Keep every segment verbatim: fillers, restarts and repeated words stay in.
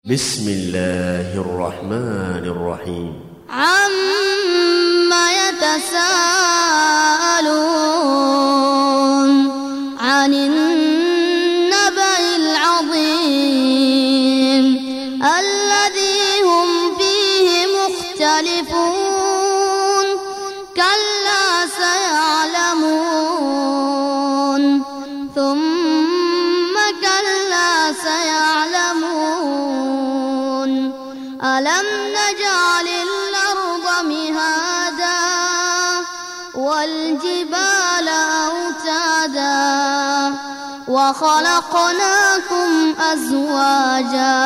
بسم الله الرحمن الرحيم. عما يتساءلون عن النبأ العظيم الذي هم فيه مختلفون كلا سيعلمون ثم كلا سيعلمون ألم نجعل الأرض مهادا والجبال أوتادا وخلقناكم أزواجا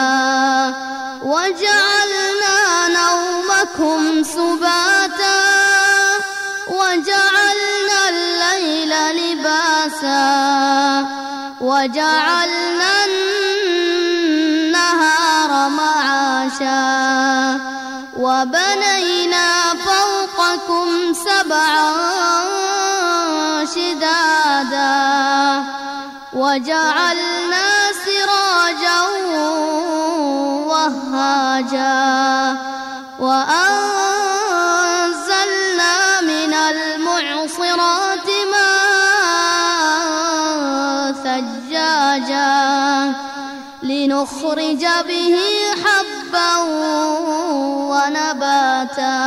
وجعلنا نومكم سباتا وجعلنا الليل لباسا وجعلنا النهار معاشا وبنينا فوقكم سبعا شدادا وجعلنا سراجا وهاجا وأنزلنا من المعصرات ماء ثجاجا لنخرج به حبا ونباتا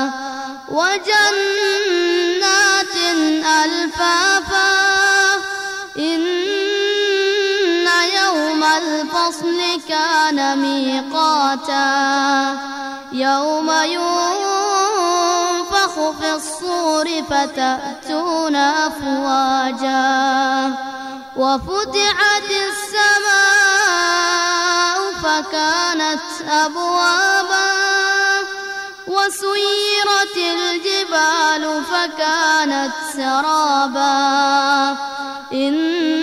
وجنات ألفافا إن يوم الفصل كان ميقاتا يوم ينفخ في الصور فتأتون أفواجا وفتحت السماء فكانت أبوابا وسيرت الجبال فكانت سرابا إن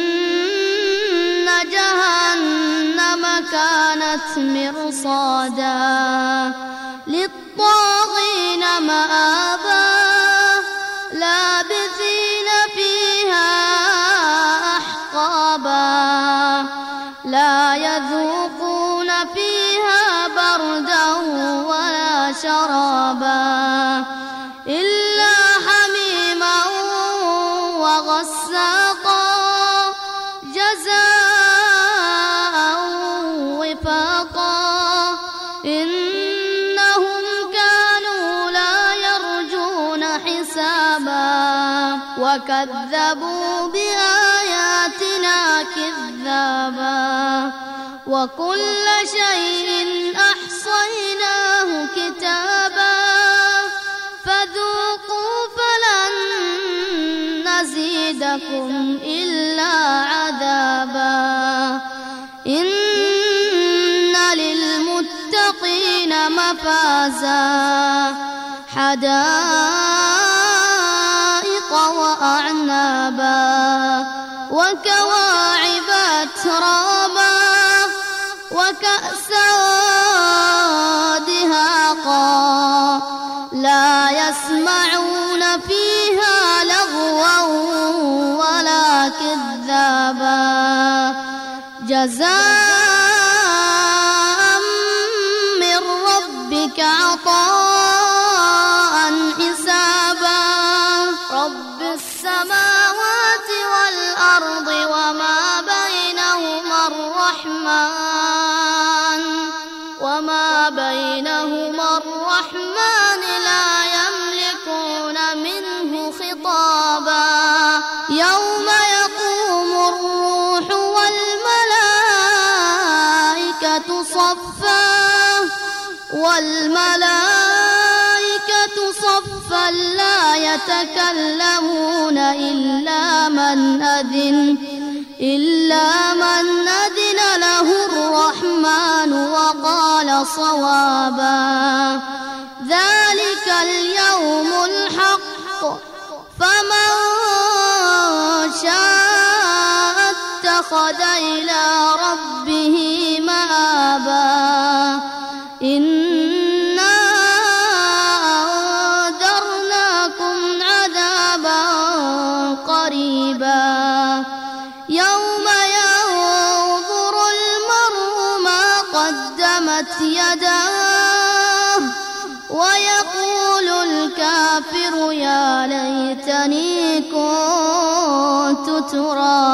جهنم كانت مرصادا للطاغين مآبا لابثين فيها أحقابا لا يذوقون فيها بردا ولا شرابا إلا حميما وغساقا جزاء وفاقا إنهم كانوا لا يرجون حسابا وكذبوا بآياتنا كذابا وكل شيء أحصيناه كتابا فذوقوا فلن نزيدكم إلا عذابا إن للمتقين مفازا حدائق وأعنابا وكواعب أترابا وكأسا دهاقا لا يسمعون فيها لغوا ولا كذابا جزاء من ربك عطاء حسابا رب السماوات والأرض وما بينهما الرحمن وما بينهما الرحمن لا يملكون منه خطابا يوم يقوم الروح والملائكة صفا والملائكة صفا لا يتكلمون إلا من أذن إلا من أذن له الرحمن وقال صوابا ذلك اليوم الحق فمن شاء اتخذ إلى ربه مآبا إنا أنذرناكم عذابا قريبا يوم ينظر المرء ما قدم تبت يداه ويقول الكافر يا ليتني كنت ترابا.